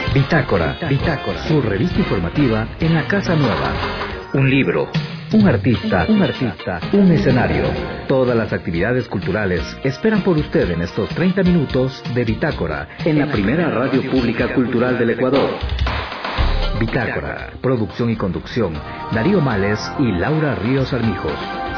Bitácora, su revista informativa en la Casa Nueva. Un libro, un artista, un escenario. Todas las actividades culturales esperan por usted en estos 30 minutos de Bitácora, en la primera radio pública cultural del Ecuador. Bitácora, producción y conducción, Darío Males y Laura Ríos Armijos.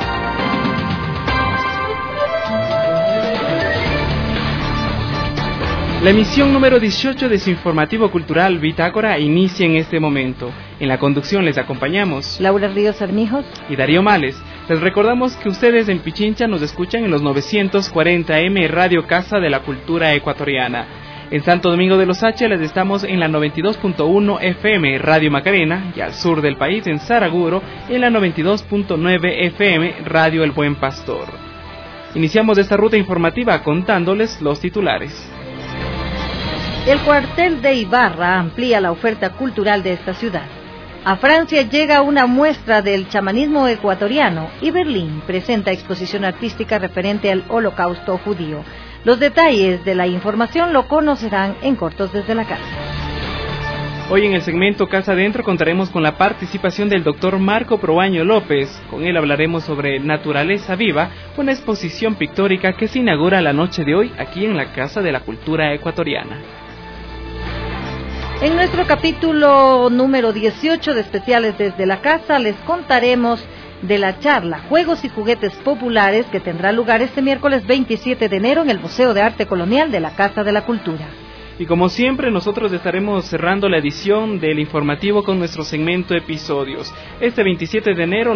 La emisión número 18 de su informativo cultural Bitácora inicia en este momento. En la conducción les acompañamos Laura Ríos Armijos y Darío Males. Les recordamos que ustedes en Pichincha nos escuchan en los 940M Radio Casa de la Cultura Ecuatoriana. En Santo Domingo de los Ángeles estamos en la 92.1 FM Radio Macarena y al sur del país en Saraguro en la 92.9 FM Radio El Buen Pastor. Iniciamos esta ruta informativa contándoles los titulares. El cuartel de Ibarra amplía la oferta cultural de esta ciudad. A Francia llega una muestra del chamanismo ecuatoriano y Berlín presenta exposición artística referente al Holocausto judío. Los detalles de la información lo conocerán en Cortos desde la Casa. Hoy en el segmento Casa Adentro contaremos con la participación del doctor Marco Proaño López. Con él hablaremos sobre Naturaleza Viva, una exposición pictórica que se inaugura la noche de hoy aquí en la Casa de la Cultura Ecuatoriana. En nuestro capítulo número 18 de Especiales desde la Casa les contaremos de la charla Juegos y Juguetes Populares que tendrá lugar este miércoles 27 de enero en el Museo de Arte Colonial de la Casa de la Cultura. Y como siempre nosotros estaremos cerrando la edición del informativo con nuestro segmento Episodios. Este 27 de enero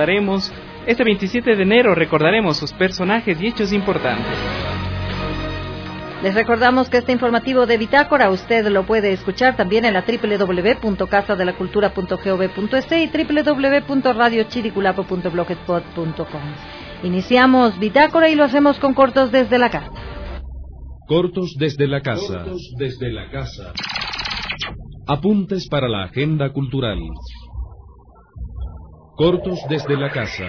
recordaremos sus personajes y hechos importantes. Les recordamos que este informativo de Bitácora usted lo puede escuchar también en la www.casadelacultura.gov.es y www.radiochiriculapo.blogspot.com. Iniciamos Bitácora y lo hacemos con Cortos desde la Casa. Cortos desde la Casa. Apuntes para la agenda cultural. Cortos desde la Casa.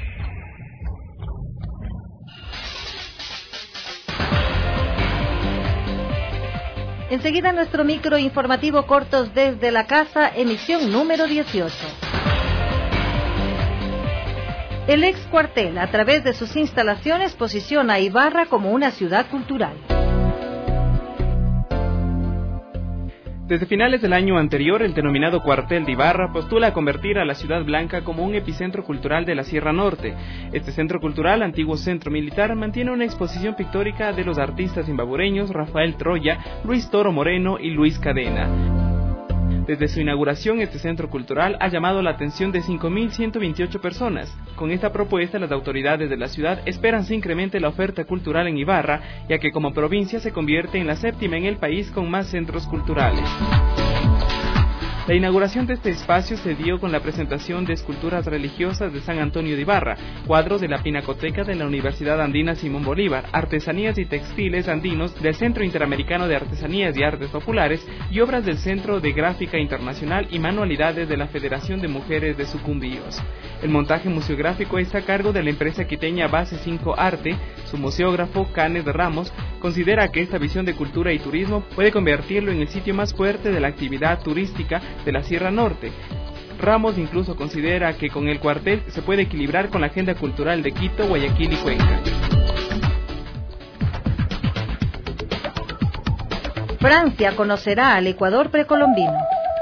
Enseguida nuestro micro informativo Cortos desde la Casa, emisión número 18. El ex cuartel, a través de sus instalaciones, posiciona a Ibarra como una ciudad cultural. Desde finales del año anterior, el denominado Cuartel de Ibarra postula a convertir a la Ciudad Blanca como un epicentro cultural de la Sierra Norte. Este centro cultural, antiguo centro militar, mantiene una exposición pictórica de los artistas imbabureños Rafael Troya, Luis Toro Moreno y Luis Cadena. Desde su inauguración, este centro cultural ha llamado la atención de 5.128 personas. Con esta propuesta, las autoridades de la ciudad esperan se incremente la oferta cultural en Ibarra, ya que como provincia se convierte en la séptima en el país con más centros culturales. La inauguración de este espacio se dio con la presentación de esculturas religiosas de San Antonio de Ibarra, cuadros de la Pinacoteca de la Universidad Andina Simón Bolívar, artesanías y textiles andinos del Centro Interamericano de Artesanías y Artes Populares y obras del Centro de Gráfica Internacional y manualidades de la Federación de Mujeres de Sucumbíos. El montaje museográfico está a cargo de la empresa quiteña Base 5 Arte. Su museógrafo, Canes de Ramos, considera que esta visión de cultura y turismo puede convertirlo en el sitio más fuerte de la actividad turística de la Sierra Norte. Ramos incluso considera que con el cuartel se puede equilibrar con la agenda cultural de Quito, Guayaquil y Cuenca. Francia conocerá al Ecuador precolombino.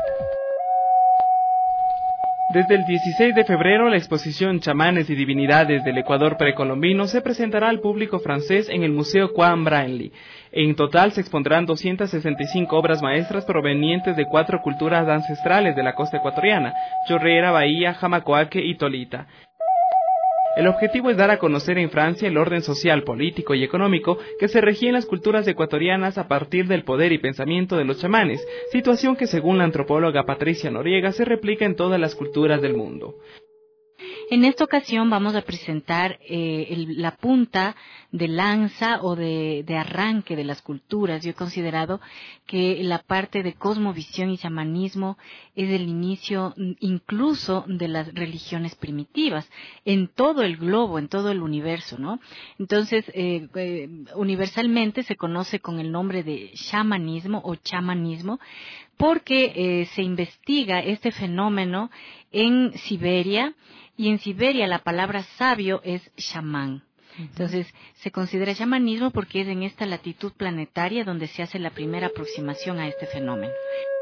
Desde el 16 de febrero, la exposición Chamanes y Divinidades del Ecuador Precolombino se presentará al público francés en el Museo Juan Branly. En total se expondrán 265 obras maestras provenientes de 4 culturas ancestrales de la costa ecuatoriana: Chorrera, Bahía, Jamacoaque y Tolita. El objetivo es dar a conocer en Francia el orden social, político y económico que se regía en las culturas ecuatorianas a partir del poder y pensamiento de los chamanes, situación que según la antropóloga Patricia Noriega se replica en todas las culturas del mundo. En esta ocasión vamos a presentar la punta de lanza o de arranque de las culturas. Yo he considerado que la parte de cosmovisión y chamanismo es el inicio incluso de las religiones primitivas en todo el globo, en todo el universo, ¿no? Entonces, universalmente se conoce con el nombre de shamanismo o chamanismo, porque se investiga este fenómeno en Siberia, y en Siberia la palabra sabio es chamán. Entonces, se considera chamanismo porque es en esta latitud planetaria donde se hace la primera aproximación a este fenómeno.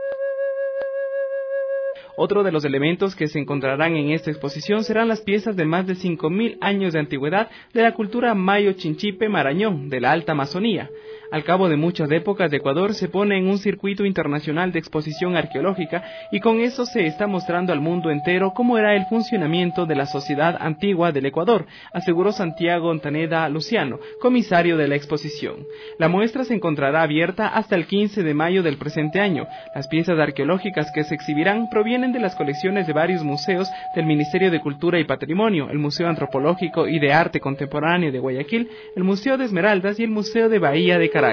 Otro de los elementos que se encontrarán en esta exposición serán las piezas de más de 5.000 años de antigüedad de la cultura mayo-chinchipe-marañón de la Alta Amazonía. Al cabo de muchas épocas de Ecuador se pone en un circuito internacional de exposición arqueológica y con eso se está mostrando al mundo entero cómo era el funcionamiento de la sociedad antigua del Ecuador, aseguró Santiago Ontaneda Luciano, comisario de la exposición. La muestra se encontrará abierta hasta el 15 de mayo del presente año. Las piezas arqueológicas que se exhibirán provienen de las colecciones de varios museos del Ministerio de Cultura y Patrimonio, el Museo Antropológico y de Arte Contemporáneo de Guayaquil, el Museo de Esmeraldas y el Museo de Bahía de Caracas.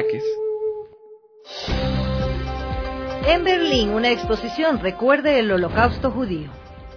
En Berlín, una exposición recuerde el Holocausto judío.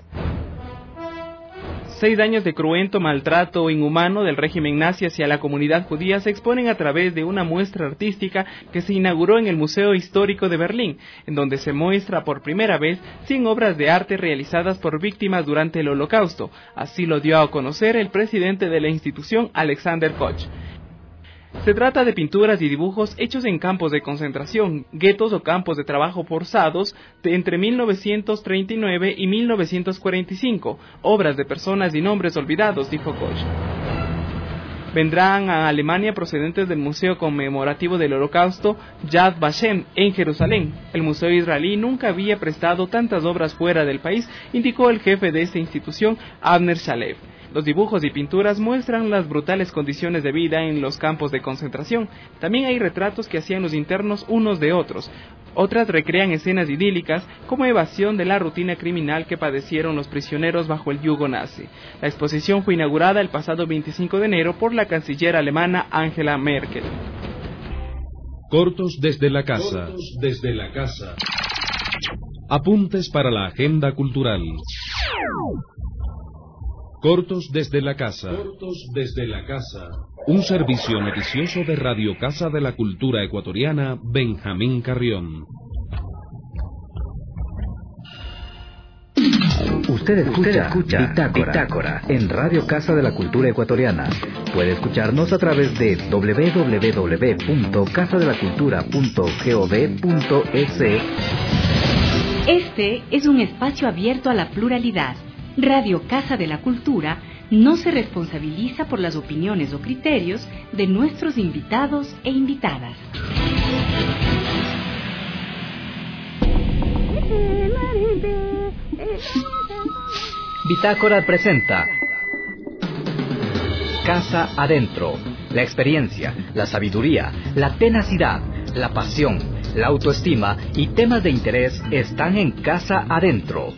6 años de cruento maltrato inhumano del régimen nazi hacia la comunidad judía se exponen a través de una muestra artística que se inauguró en el Museo Histórico de Berlín, en donde se muestra por primera vez 100 obras de arte realizadas por víctimas durante el Holocausto. Así lo dio a conocer el presidente de la institución, Alexander Koch. Se trata de pinturas y dibujos hechos en campos de concentración, guetos o campos de trabajo forzados entre 1939 y 1945, obras de personas y nombres olvidados, dijo Koch. Vendrán a Alemania procedentes del Museo Conmemorativo del Holocausto Yad Vashem en Jerusalén. El museo israelí nunca había prestado tantas obras fuera del país, indicó el jefe de esta institución, Avner Shalev. Los dibujos y pinturas muestran las brutales condiciones de vida en los campos de concentración. También hay retratos que hacían los internos unos de otros. Otras recrean escenas idílicas como evasión de la rutina criminal que padecieron los prisioneros bajo el yugo nazi. La exposición fue inaugurada el pasado 25 de enero por la canciller alemana Angela Merkel. Cortos desde la casa. Apuntes para la agenda cultural. Cortos desde la casa. Un servicio noticioso de Radio Casa de la Cultura Ecuatoriana, Benjamín Carrión. Usted escucha Bitácora en Radio Casa de la Cultura Ecuatoriana. Puede escucharnos a través de www.casadelacultura.gov.es. Este es un espacio abierto a la pluralidad. Radio Casa de la Cultura no se responsabiliza por las opiniones o criterios de nuestros invitados e invitadas. Bitácora presenta Casa Adentro. La experiencia, la sabiduría, la tenacidad, la pasión, la autoestima y temas de interés están en Casa Adentro.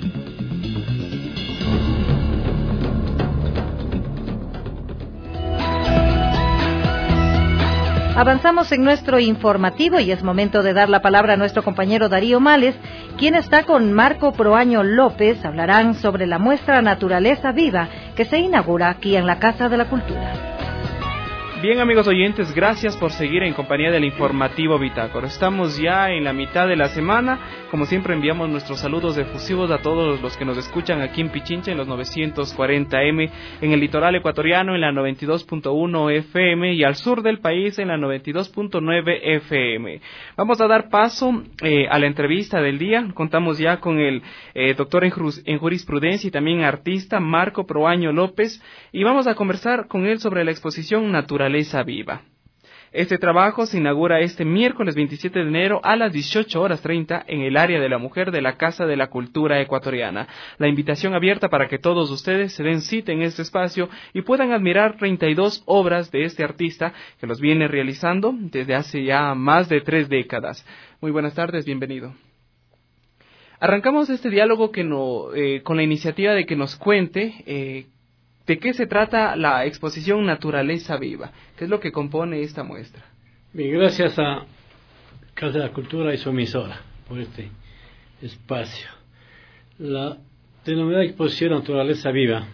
Avanzamos en nuestro informativo y es momento de dar la palabra a nuestro compañero Darío Males, quien está con Marco Proaño López. Hablarán sobre la muestra Naturaleza Viva que se inaugura aquí en la Casa de la Cultura. Bien, amigos oyentes, gracias por seguir en compañía del informativo Bitácora. Estamos ya en la mitad de la semana. Como siempre, enviamos nuestros saludos efusivos a todos los que nos escuchan aquí en Pichincha en los 940M, en el litoral ecuatoriano en la 92.1 FM y al sur del país en la 92.9 FM. Vamos a dar paso a la entrevista del día. Contamos ya con el doctor en jurisprudencia y también artista Marco Proaño López y vamos a conversar con él sobre la exposición Naturaleza Viva. Este trabajo se inaugura este miércoles 27 de enero a las 18:30 en el área de la mujer de la Casa de la Cultura Ecuatoriana. La invitación abierta para que todos ustedes se den cita en este espacio y puedan admirar 32 obras de este artista que los viene realizando desde hace ya más de 3 décadas. Muy buenas tardes, bienvenido. Arrancamos este diálogo con la iniciativa de que nos cuente de qué se trata la exposición Naturaleza Viva, qué es lo que compone esta muestra. Bien, gracias a Casa de la Cultura y su emisora por este espacio. La denominada exposición Naturaleza Viva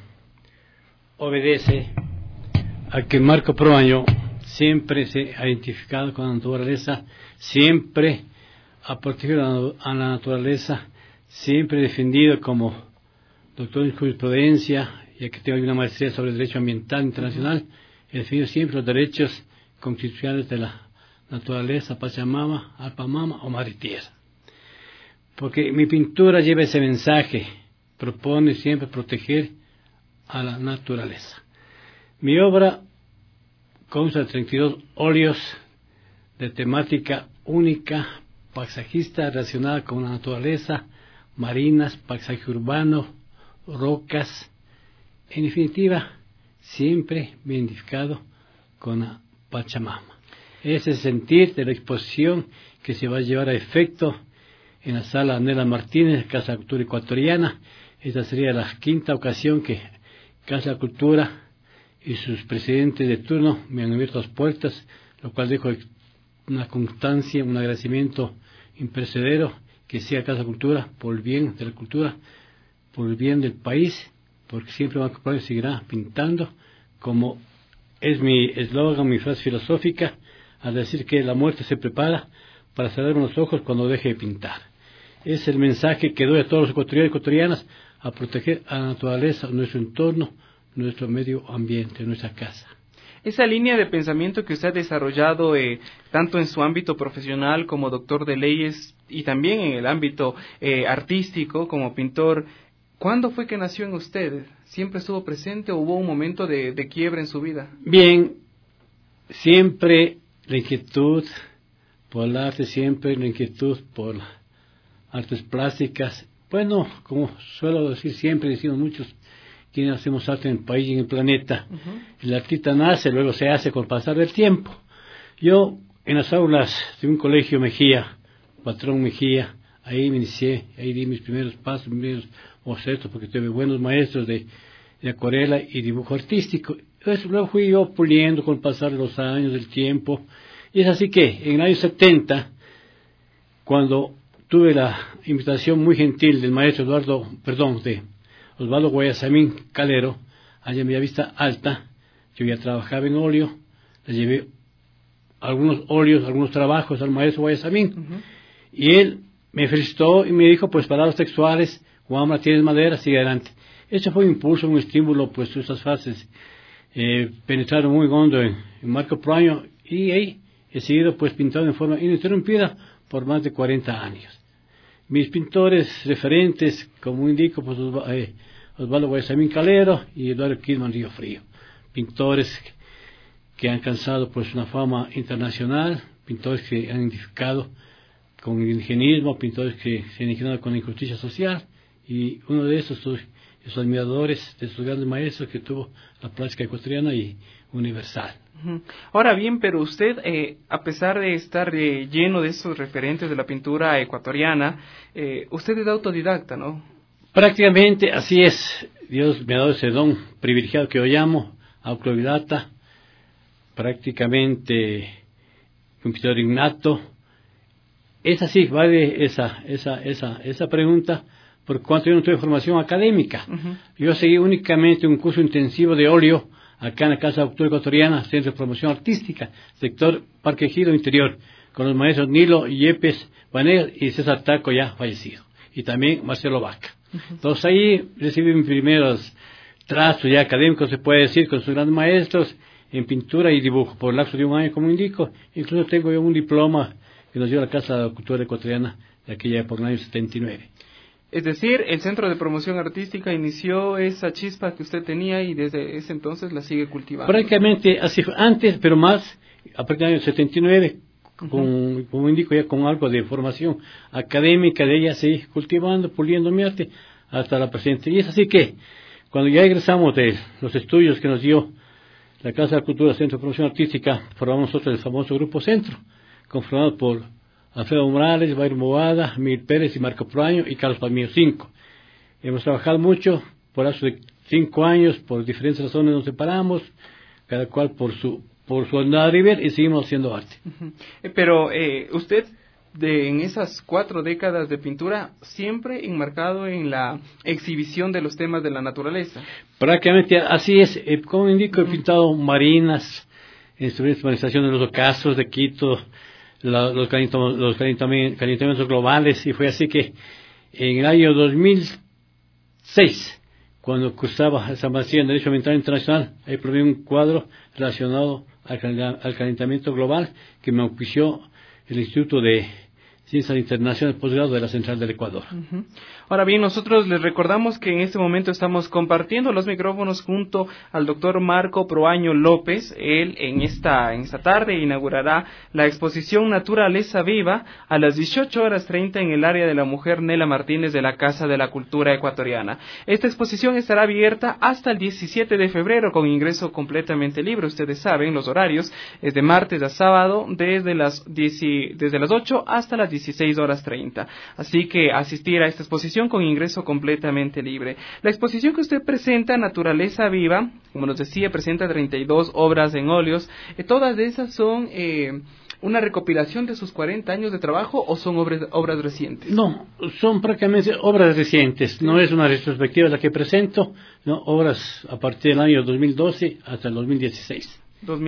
obedece a que Marco Proaño siempre se ha identificado con la naturaleza, siempre ha protegido a la naturaleza, siempre defendido como doctor en jurisprudencia, ya que tengo una maestría sobre derecho ambiental internacional, he defendido siempre los derechos constitucionales de la naturaleza, Pachamama, Alpamama o Madre Tierra. Porque mi pintura lleva ese mensaje, propone siempre proteger a la naturaleza. Mi obra consta de 32 óleos de temática única, paisajista relacionada con la naturaleza, marinas, paisaje urbano, rocas, en definitiva, siempre me he identificado con la Pachamama. Ese sentir de la exposición que se va a llevar a efecto en la sala Nela Martínez, Casa de la Cultura Ecuatoriana. Esta sería la 5ª ocasión que Casa de la Cultura y sus presidentes de turno me han abierto las puertas, lo cual dejo una constancia, un agradecimiento imperecedero que sea Casa de la Cultura por el bien de la cultura, por el bien del país, porque siempre Marco Proaño seguirá pintando, como es mi eslogan, mi frase filosófica, al decir que la muerte se prepara para cerrarme los ojos cuando deje de pintar. Es el mensaje que doy a todos los ecuatorianos y ecuatorianas a proteger a la naturaleza, nuestro entorno, nuestro medio ambiente, nuestra casa. Esa línea de pensamiento que usted ha desarrollado tanto en su ámbito profesional como doctor de leyes y también en el ámbito artístico como pintor, ¿cuándo fue que nació en usted? ¿Siempre estuvo presente o hubo un momento de quiebre en su vida? Bien, siempre la inquietud por el arte, siempre la inquietud por artes plásticas. Bueno, como suelo decir siempre, decimos muchos, quienes hacemos arte en el país y en el planeta. El artista nace, luego se hace con el pasar del tiempo. Yo, en las aulas de un colegio Mejía, Patrón Mejía, ahí me inicié, ahí di mis primeros pasos, mis primeros bocetos, porque tuve buenos maestros de acuarela y dibujo artístico. Entonces, luego fui yo puliendo con el pasar de los años, del tiempo. Y es así que, en el año 70, cuando tuve la invitación muy gentil del maestro de Osvaldo Guayasamín Calero, allá en Bellavista Alta, yo ya trabajaba en óleo, le llevé algunos óleos, algunos trabajos al maestro Guayasamín, y él me felicitó y me dijo, pues palabras textuales, Juanma, tienes madera, sigue adelante. Eso fue un impulso, un estímulo, pues esas fases penetraron muy hondo en Marco Proaño, y ahí he seguido pues pintando en forma ininterrumpida por más de 40 años. Mis pintores referentes, como indico, pues Osvaldo Guayasamín Calero y Eduardo Kidman Río Frío, pintores que han alcanzado pues una fama internacional, pintores que han identificado con el indigenismo, pintores que se han indignado con la injusticia social, y uno de esos admiradores de esos grandes maestros que tuvo la plástica ecuatoriana y universal. Ahora bien, pero usted, a pesar de estar lleno de esos referentes de la pintura ecuatoriana, usted es autodidacta, ¿no? Prácticamente así es. Dios me ha dado ese don privilegiado que yo llamo autodidacta, prácticamente un pintor innato. Es así, vale esa pregunta, por cuanto yo no tuve formación académica. Yo seguí únicamente un curso intensivo de óleo acá en la Casa de la Cultura Ecuatoriana, Centro de Promoción Artística, sector Parque Ejido Interior, con los maestros Nilo Yepes Vanegas y César Taco, ya fallecido, y también Marcelo Vaca. Entonces ahí recibí mis primeros trazos ya académicos, se puede decir, con sus grandes maestros en pintura y dibujo, por el lapso de un año, como indico. Incluso tengo yo un diploma que nos dio la Casa de la Cultura Ecuatoriana de aquella época, en el año 79. Es decir, el Centro de Promoción Artística inició esa chispa que usted tenía y desde ese entonces la sigue cultivando. Prácticamente así fue, antes, pero más, a partir del año 79, como indico, ya con algo de formación académica de ella, seguí cultivando, puliendo mi arte hasta la presente. Y es así que, cuando ya egresamos de los estudios que nos dio la Casa de la Cultura, Centro de Promoción Artística, formamos nosotros el famoso Grupo Centro, conformado por Alfredo Morales, Bayron Boada, Miguel Pérez y Marco Proaño y Carlos Palmiro, 5. Hemos trabajado mucho, por hace de 5 años, por diferentes razones nos separamos, cada cual por su andar y ver, y seguimos haciendo arte. Pero usted, en esas 4 décadas de pintura, siempre enmarcado en la exhibición de los temas de la naturaleza. Prácticamente así es. Como indico, he pintado marinas, instrumentación de los ocasos de Quito, los calentamientos globales, y fue así que en el año 2006, cuando cursaba esa maestría en Derecho Ambiental Internacional, ahí probé un cuadro relacionado al calentamiento global que me auspició el Instituto de Ciencias Internacionales Posgrado de la Central del Ecuador. Ahora bien, nosotros les recordamos que en este momento estamos compartiendo los micrófonos junto al doctor Marco Proaño López. Él en esta tarde inaugurará la exposición Naturaleza Viva a las 18:30 en el área de la mujer Nela Martínez de la Casa de la Cultura Ecuatoriana. Esta exposición estará abierta hasta el 17 de febrero con ingreso completamente libre. Ustedes saben, los horarios es de martes a sábado desde las 8 hasta las 16:30. Así que asistir a esta exposición con ingreso completamente libre. La exposición que usted presenta, Naturaleza Viva, como nos decía, presenta 32 obras en óleos. ¿Todas esas son una recopilación de sus 40 años de trabajo o son obras recientes? No, son prácticamente obras recientes. No es una retrospectiva la que presento, no, obras a partir del año 2012 hasta el 2016.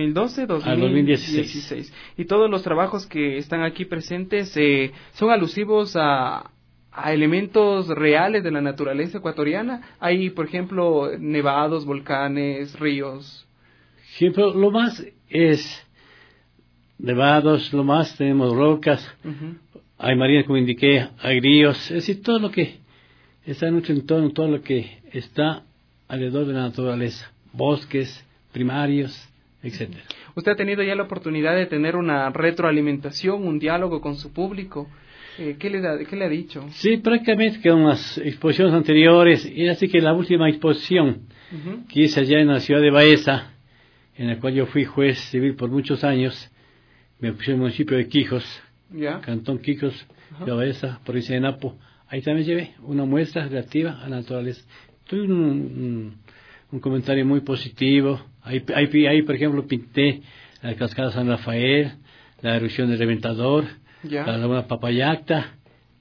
2012-2016. Y todos los trabajos que están aquí presentes son alusivos a elementos reales de la naturaleza ecuatoriana. Hay, por ejemplo, nevados, volcanes, ríos. Ejemplo, lo más es nevados, lo más tenemos rocas, hay marinas, como indiqué, hay ríos, es decir, todo lo que está en nuestro entorno, todo lo que está alrededor de la naturaleza, bosques primarios, etcétera. Usted ha tenido ya la oportunidad de tener una retroalimentación, un diálogo con su público. ¿Qué le ha dicho? Sí, prácticamente con las exposiciones anteriores, y así que la última exposición que hice allá en la ciudad de Baeza, en la cual yo fui juez civil por muchos años, me puse en el municipio de Quijos, Cantón Quijos, de Baeza, provincia de Napo. Ahí también llevé una muestra relativa a la naturaleza. Tuve un comentario muy positivo. Ahí, por ejemplo, pinté la cascada San Rafael, la erupción del Reventador, la laguna Papayacta,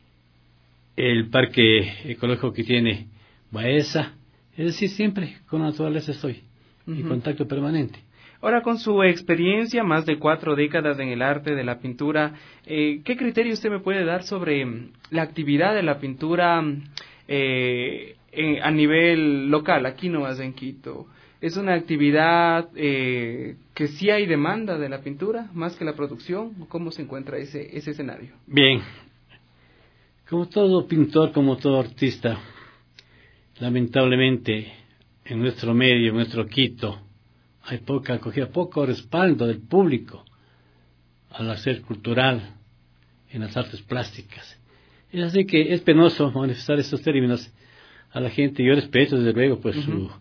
el parque ecológico que tiene Baeza. Es decir, siempre con la naturaleza estoy en contacto permanente. Ahora, con su experiencia, más de 4 décadas en el arte de la pintura, ¿qué criterio usted me puede dar sobre la actividad de la pintura a nivel local, aquí nomás en Quito? ¿Es una actividad que sí hay demanda de la pintura, más que la producción? ¿Cómo se encuentra ese escenario? Bien, como todo pintor, como todo artista, lamentablemente en nuestro medio, en nuestro Quito, hay poca acogida, poco respaldo del público al hacer cultural en las artes plásticas. Es así que es penoso manifestar estos términos a la gente. Yo respeto desde luego pues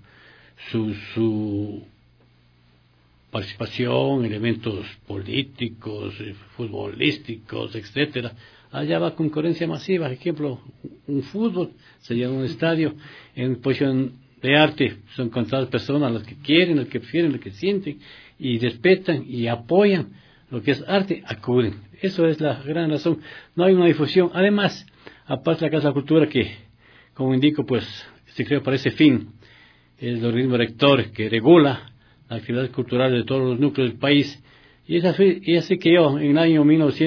su participación, elementos políticos, futbolísticos, etcétera. Allá va concurrencia masiva. Por ejemplo, un fútbol se llena un estadio en posición de arte, son contadas personas las que quieren, las que prefieren, las que sienten y respetan y apoyan lo que es arte, acuden. Eso es la gran razón. No hay una difusión. Además, aparte de la Casa de la Cultura, que como indico, pues se creó para ese fin, es el organismo rector que regula la actividad cultural de todos los núcleos del país. Y es así que yo, en el año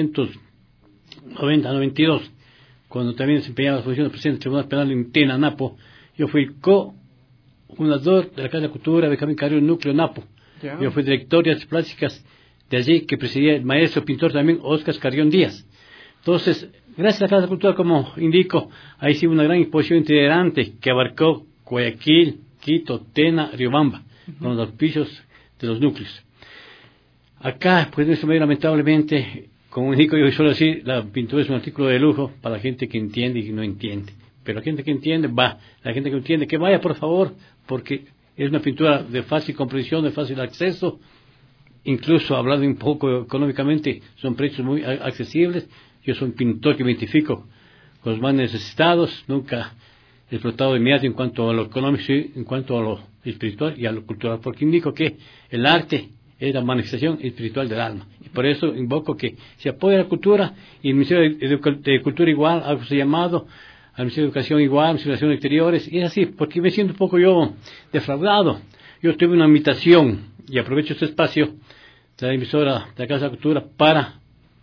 1990-92, cuando también desempeñaba la función de presidente del Tribunal Penal en Tena, Napo, yo fui co-fundador de la Casa de la Cultura, Benjamín Carrión, Núcleo Napo. Yo fui director de artes plásticas de allí, que presidía el maestro pintor también, Óscar Carrión Díaz. Entonces, gracias a la Casa de la Cultura, como indico, ahí sí una gran exposición itinerante que abarcó Guayaquil, Quito, Tena, Riobamba, con los auspicios de los núcleos. Acá, pues en este medio, lamentablemente, como indico, yo suelo decir, la pintura es un artículo de lujo para la gente que entiende y que no entiende. Pero la gente que entiende, va. La gente que no entiende, que vaya, por favor, porque es una pintura de fácil comprensión, de fácil acceso. Incluso, hablando un poco económicamente, son precios muy accesibles. Yo soy un pintor que me identifico con los más necesitados, nunca he explotado de mi arte en cuanto a lo económico, en cuanto a lo espiritual y a lo cultural, porque indico que el arte es la manifestación espiritual del alma. Y por eso invoco que se apoye la cultura, y el Ministerio de Cultura igual, algo se ha llamado, al Ministerio de Educación igual, al Ministerio de Relaciones Exteriores, y es así, porque me siento un poco yo defraudado. Yo tuve una invitación, y aprovecho este espacio de la emisora de la Casa de la Cultura para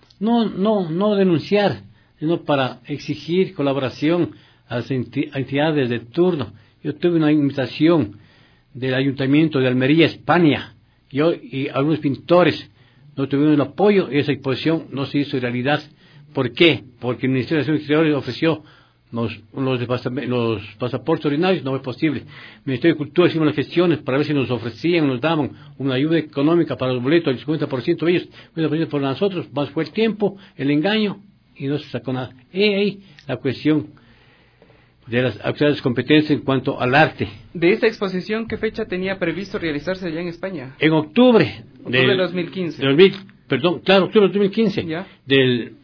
no denunciar, sino para exigir colaboración a las entidades de turno. Yo tuve una invitación del Ayuntamiento de Almería, España, y algunos pintores no tuvieron el apoyo, y esa exposición no se hizo realidad. ¿Por qué? Porque el Ministerio de Relaciones Exteriores ofreció los pasaportes ordinarios, no fue posible. El Ministerio de Cultura hicimos las gestiones para ver si nos ofrecían, nos daban una ayuda económica para los boletos, el 50% ellos, el 50% por nosotros, más fue el tiempo, el engaño, y no se sacó nada. Y ahí la cuestión de las autoridades competentes en cuanto al arte. De esta exposición, ¿qué fecha tenía previsto realizarse allá en España? En octubre de 2015. Octubre de 2015. ¿Ya? Del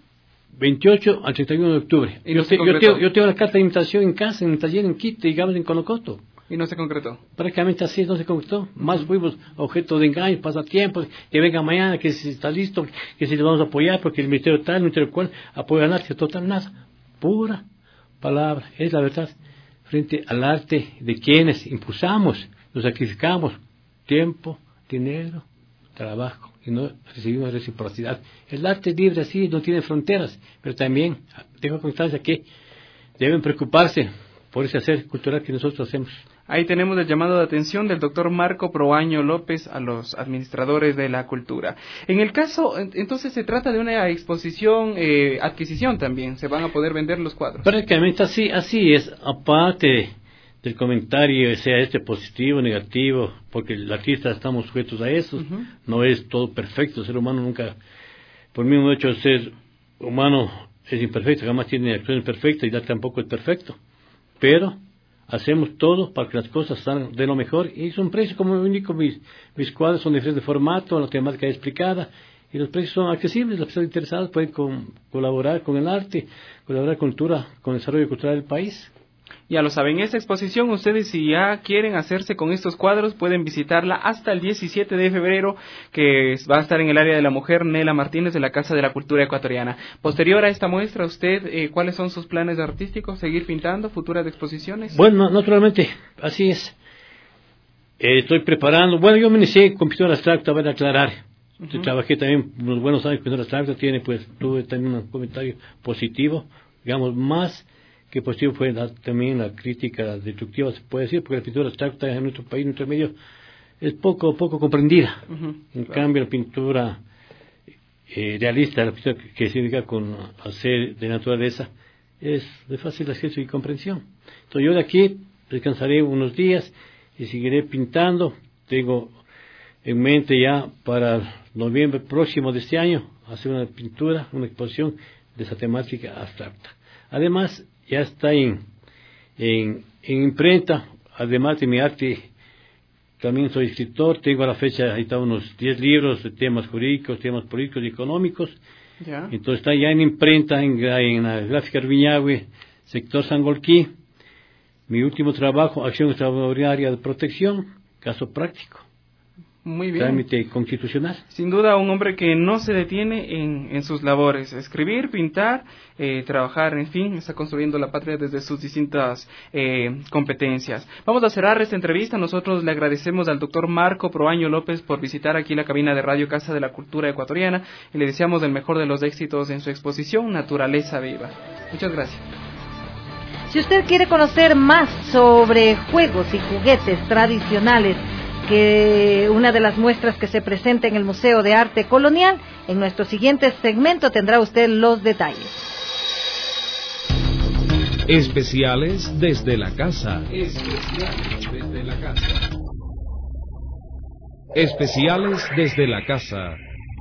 28 al 31 de octubre. ¿Y no yo tengo la carta de invitación en casa, en el taller en Quito, digamos en Colocoto. ¿Y no se concretó? Prácticamente así no se concretó. Más fuimos objeto de engaño, pasatiempos, que venga mañana, que si está listo, que si le vamos a apoyar, porque el Ministerio tal, el Ministerio cual, apoya al arte, total nada. Pura palabra, es la verdad, frente al arte de quienes impulsamos, nos sacrificamos tiempo, dinero, trabajo, y no recibimos reciprocidad. El arte libre así no tiene fronteras, pero también dejo constancia que deben preocuparse por ese hacer cultural que nosotros hacemos. Ahí tenemos el llamado de atención del doctor Marco Proaño López a los administradores de la cultura. En el caso, entonces, se trata de una exposición, adquisición también, se van a poder vender los cuadros. Prácticamente así es, aparte del comentario, sea este positivo o negativo, porque el artista estamos sujetos a eso, no es todo perfecto, el ser humano nunca, por el mismo hecho de ser humano es imperfecto, jamás tiene acciones perfectas y tampoco es perfecto, pero hacemos todo para que las cosas salgan de lo mejor, y son precios, como indico, mis cuadros son de diferente formato, la temática es explicada, y los precios son accesibles, las personas interesadas pueden colaborar con el arte, colaborar con cultura, con el desarrollo cultural del país. Ya lo saben, esta exposición, ustedes si ya quieren hacerse con estos cuadros, pueden visitarla hasta el 17 de febrero, que va a estar en el área de la mujer Nela Martínez de la Casa de la Cultura Ecuatoriana. Posterior a esta muestra, ¿usted cuáles son sus planes artísticos? ¿Seguir pintando? ¿Futuras exposiciones? Bueno, naturalmente, así es. Estoy preparando, yo me inicié con pintura abstracta, voy a aclarar. Trabajé también unos buenos años con pintura abstracta, tuve también un comentario positivo, digamos, más que positivo fue también la crítica destructiva, se puede decir, porque la pintura abstracta en nuestro país, en nuestro medio, es poco comprendida. En cambio, la pintura realista, la pintura que se dedica con hacer de naturaleza, es de fácil acceso y comprensión. Entonces yo de aquí descansaré unos días y seguiré pintando. Tengo en mente ya para noviembre próximo de este año hacer una pintura, una exposición de esa temática abstracta. Además, ya está en imprenta, además de mi arte, también soy escritor, tengo a la fecha, ahí está unos 10 libros de temas jurídicos, temas políticos y económicos. ¿Ya? Entonces está ya en imprenta, en la gráfica Arviñahue, sector Sangolquí. Mi último trabajo, acción extraordinaria de protección, caso práctico. Muy bien. Trámite constitucional. Sin duda, un hombre que no se detiene en sus labores. Escribir, pintar, trabajar, en fin, está construyendo la patria desde sus distintas competencias. Vamos a cerrar esta entrevista. Nosotros le agradecemos al doctor Marco Proaño López por visitar aquí la cabina de Radio Casa de la Cultura Ecuatoriana y le deseamos el mejor de los éxitos en su exposición Naturaleza Viva. Muchas gracias. Si usted quiere conocer más sobre juegos y juguetes tradicionales, que una de las muestras que se presenta en el Museo de Arte Colonial, en nuestro siguiente segmento tendrá usted los detalles. Especiales desde la casa. Especiales desde la casa. Especiales desde la casa.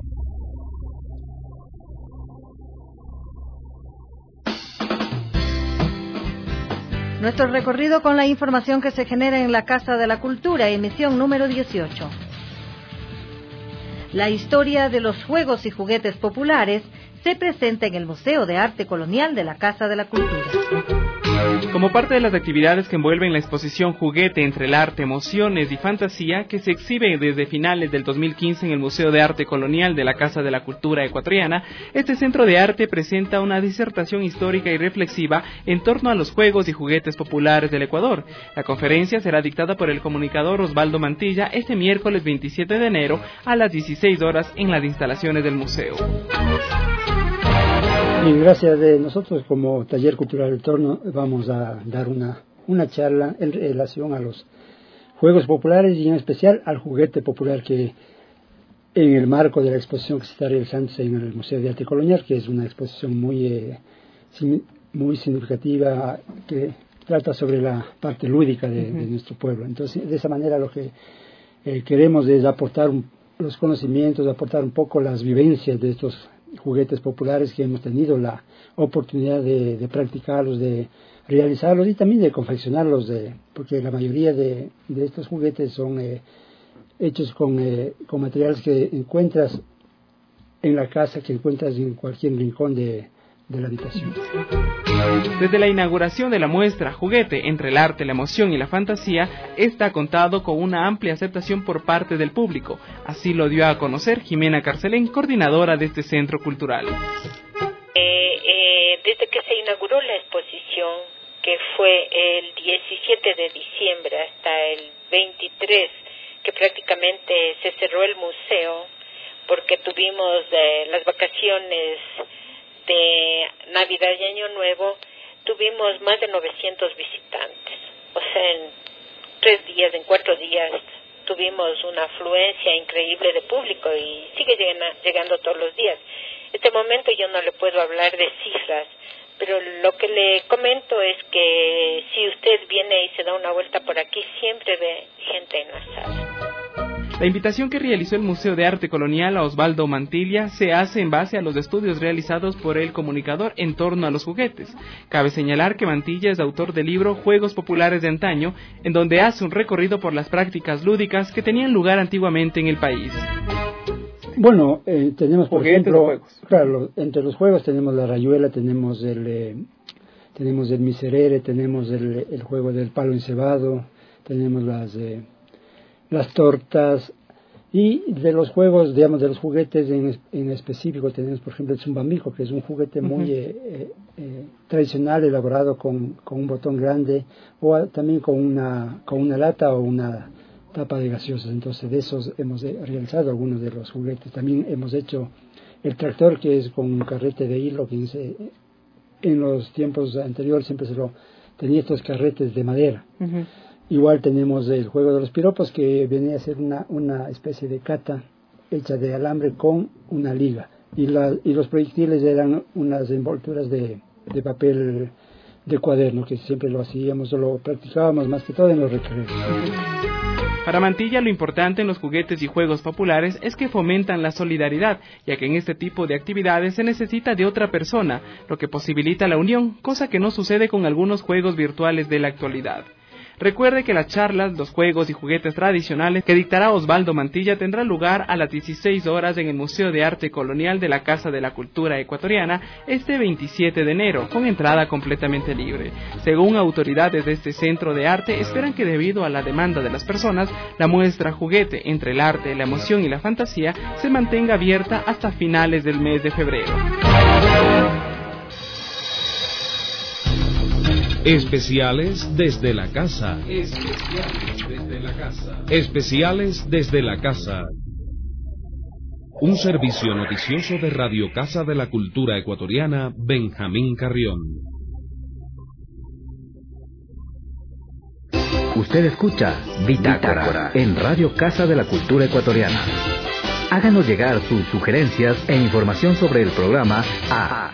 Nuestro recorrido con la información que se genera en la Casa de la Cultura, emisión número 18. La historia de los juegos y juguetes populares se presenta en el Museo de Arte Colonial de la Casa de la Cultura. Como parte de las actividades que envuelven la exposición Juguete entre el arte, emociones y fantasía, que se exhibe desde finales del 2015 en el Museo de Arte Colonial de la Casa de la Cultura Ecuatoriana, este centro de arte presenta una disertación histórica y reflexiva en torno a los juegos y juguetes populares del Ecuador. La conferencia será dictada por el comunicador Osvaldo Mantilla este miércoles 27 de enero a las 16 horas en las instalaciones del museo. Y gracias a nosotros como Taller Cultural del Torno vamos a dar una charla en relación a los juegos populares y en especial al juguete popular, que en el marco de la exposición que se está realizando en el Museo de Arte Colonial, que es una exposición muy significativa que trata sobre la parte lúdica de nuestro pueblo. Entonces, de esa manera lo que queremos es aportar los conocimientos, aportar un poco las vivencias de estos juguetes populares que hemos tenido la oportunidad de practicarlos, de realizarlos y también de confeccionarlos, porque la mayoría de estos juguetes son hechos con materiales que encuentras en la casa, que encuentras en cualquier rincón de la habitación. Desde la inauguración de la muestra Juguete entre el arte, la emoción y la fantasía, esta ha contado con una amplia aceptación por parte del público. Así lo dio a conocer Jimena Carcelén, coordinadora de este centro cultural. Desde que se inauguró la exposición, que fue el 17 de diciembre hasta el 23, que prácticamente se cerró el museo, porque tuvimos las vacaciones de Navidad y Año Nuevo, tuvimos más de 900 visitantes. O sea, en 4 días tuvimos una afluencia increíble de público y sigue llegando todos los días. En este momento yo no le puedo hablar de cifras, pero lo que le comento es que si usted viene y se da una vuelta por aquí, siempre ve gente en la sala. La invitación que realizó el Museo de Arte Colonial a Osvaldo Mantilla se hace en base a los estudios realizados por el comunicador en torno a los juguetes. Cabe señalar que Mantilla es autor del libro Juegos Populares de Antaño, en donde hace un recorrido por las prácticas lúdicas que tenían lugar antiguamente en el país. Bueno, tenemos por ejemplo, juegos. Claro, entre los juegos tenemos la rayuela, tenemos el miserere, tenemos el juego del palo encebado, tenemos las tortas, y de los juegos, digamos, de los juguetes en específico tenemos por ejemplo el zumbambico, que es un juguete muy tradicional, elaborado con un botón grande o también con una lata o una tapa de gaseosas. Entonces de esos hemos realizado algunos de los juguetes. También hemos hecho el tractor, que es con un carrete de hilo, que en los tiempos anteriores siempre tenía estos carretes de madera. Igual tenemos el juego de los piropos, que venía a ser una especie de cata hecha de alambre con una liga. Y los proyectiles eran unas envolturas de papel de cuaderno, que siempre lo hacíamos o lo practicábamos más que todo en los recreos. Para Mantilla, lo importante en los juguetes y juegos populares es que fomentan la solidaridad, ya que en este tipo de actividades se necesita de otra persona, lo que posibilita la unión, cosa que no sucede con algunos juegos virtuales de la actualidad. Recuerde que las charlas, los juegos y juguetes tradicionales que dictará Osvaldo Mantilla tendrán lugar a las 16 horas en el Museo de Arte Colonial de la Casa de la Cultura Ecuatoriana este 27 de enero, con entrada completamente libre. Según autoridades de este centro de arte, esperan que debido a la demanda de las personas, la muestra Juguete entre el arte, la emoción y la fantasía se mantenga abierta hasta finales del mes de febrero. Especiales desde la casa. Especiales desde la casa. Un servicio noticioso de Radio Casa de la Cultura Ecuatoriana, Benjamín Carrión. Usted escucha Bitácora en Radio Casa de la Cultura Ecuatoriana. Háganos llegar sus sugerencias e información sobre el programa a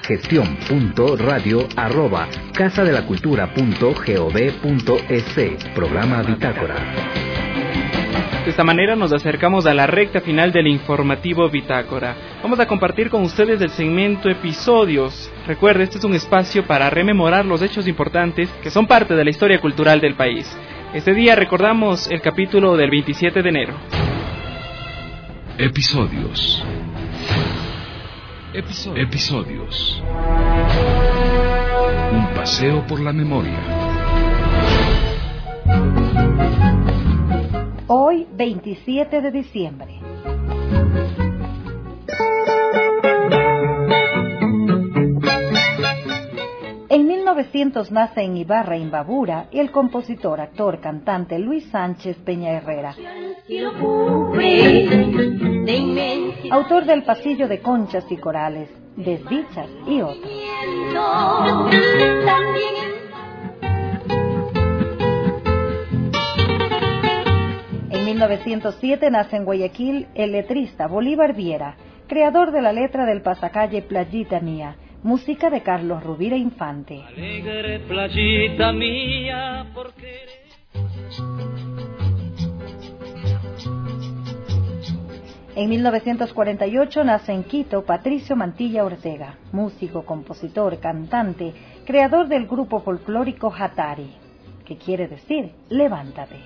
gestion.radio@casadelacultura.gov.es. Programa Bitácora. De esta manera nos acercamos a la recta final del informativo Bitácora. Vamos a compartir con ustedes el segmento Episodios. Recuerde, este es un espacio para rememorar los hechos importantes que son parte de la historia cultural del país. Este día recordamos el capítulo del 27 de enero. Episodios. Episodios. Un paseo por la memoria. Hoy, 27 de diciembre. En 1900 nace en Ibarra, Imbabura, el compositor, actor, cantante Luis Sánchez Peña Herrera. Autor del Pasillo de Conchas y Corales, Desdichas y otros. En 1907 nace en Guayaquil el letrista Bolívar Viera, creador de la letra del pasacalle Playita Mía, música de Carlos Rubira Infante. Alegre playita mía, porque... En 1948 nace en Quito Patricio Mantilla Ortega, músico, compositor, cantante, creador del grupo folclórico Hatari, que quiere decir levántate.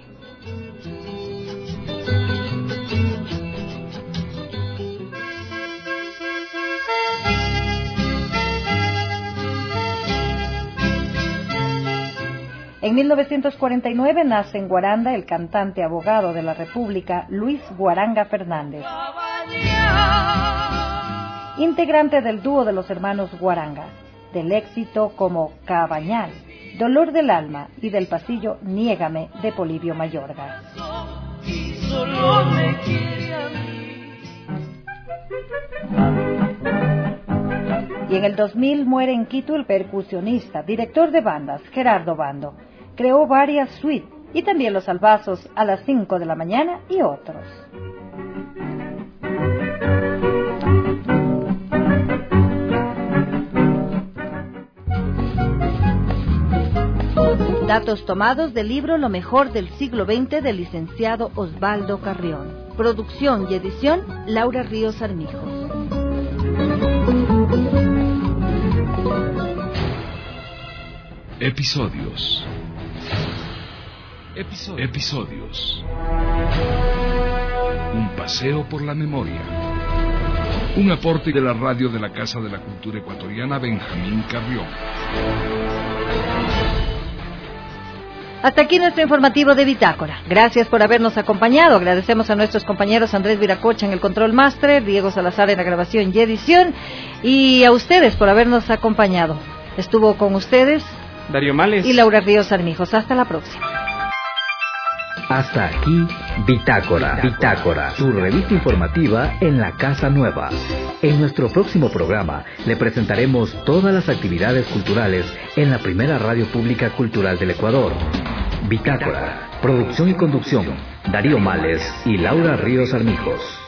En 1949 nace en Guaranda el cantante abogado de la República Luis Guaranga Fernández, integrante del dúo de los hermanos Guaranga, del éxito como Cabañal, Dolor del Alma y del pasillo Niégame de Polibio Mayorga. Y en el 2000 muere en Quito el percusionista, director de bandas, Gerardo Bando. Creó varias suites y también los albazos a las 5 de la mañana y otros. Datos tomados del libro Lo mejor del siglo XX del licenciado Osvaldo Carrión. Producción y edición Laura Ríos Armijos. Episodios. Un paseo por la memoria. Un aporte de la radio de la Casa de la Cultura Ecuatoriana Benjamín Carrión. Hasta aquí nuestro informativo de Bitácora. Gracias por habernos acompañado. Agradecemos a nuestros compañeros Andrés Viracocha en el Control Master, Diego Salazar en la grabación y edición, y a ustedes por habernos acompañado. Estuvo con ustedes Darío Males y Laura Ríos Armijos. Hasta la próxima. Hasta aquí Bitácora, su revista informativa en la Casa Nueva. En nuestro próximo programa le presentaremos todas las actividades culturales en la primera radio pública cultural del Ecuador. Bitácora, producción y conducción, Darío Males y Laura Ríos Armijos.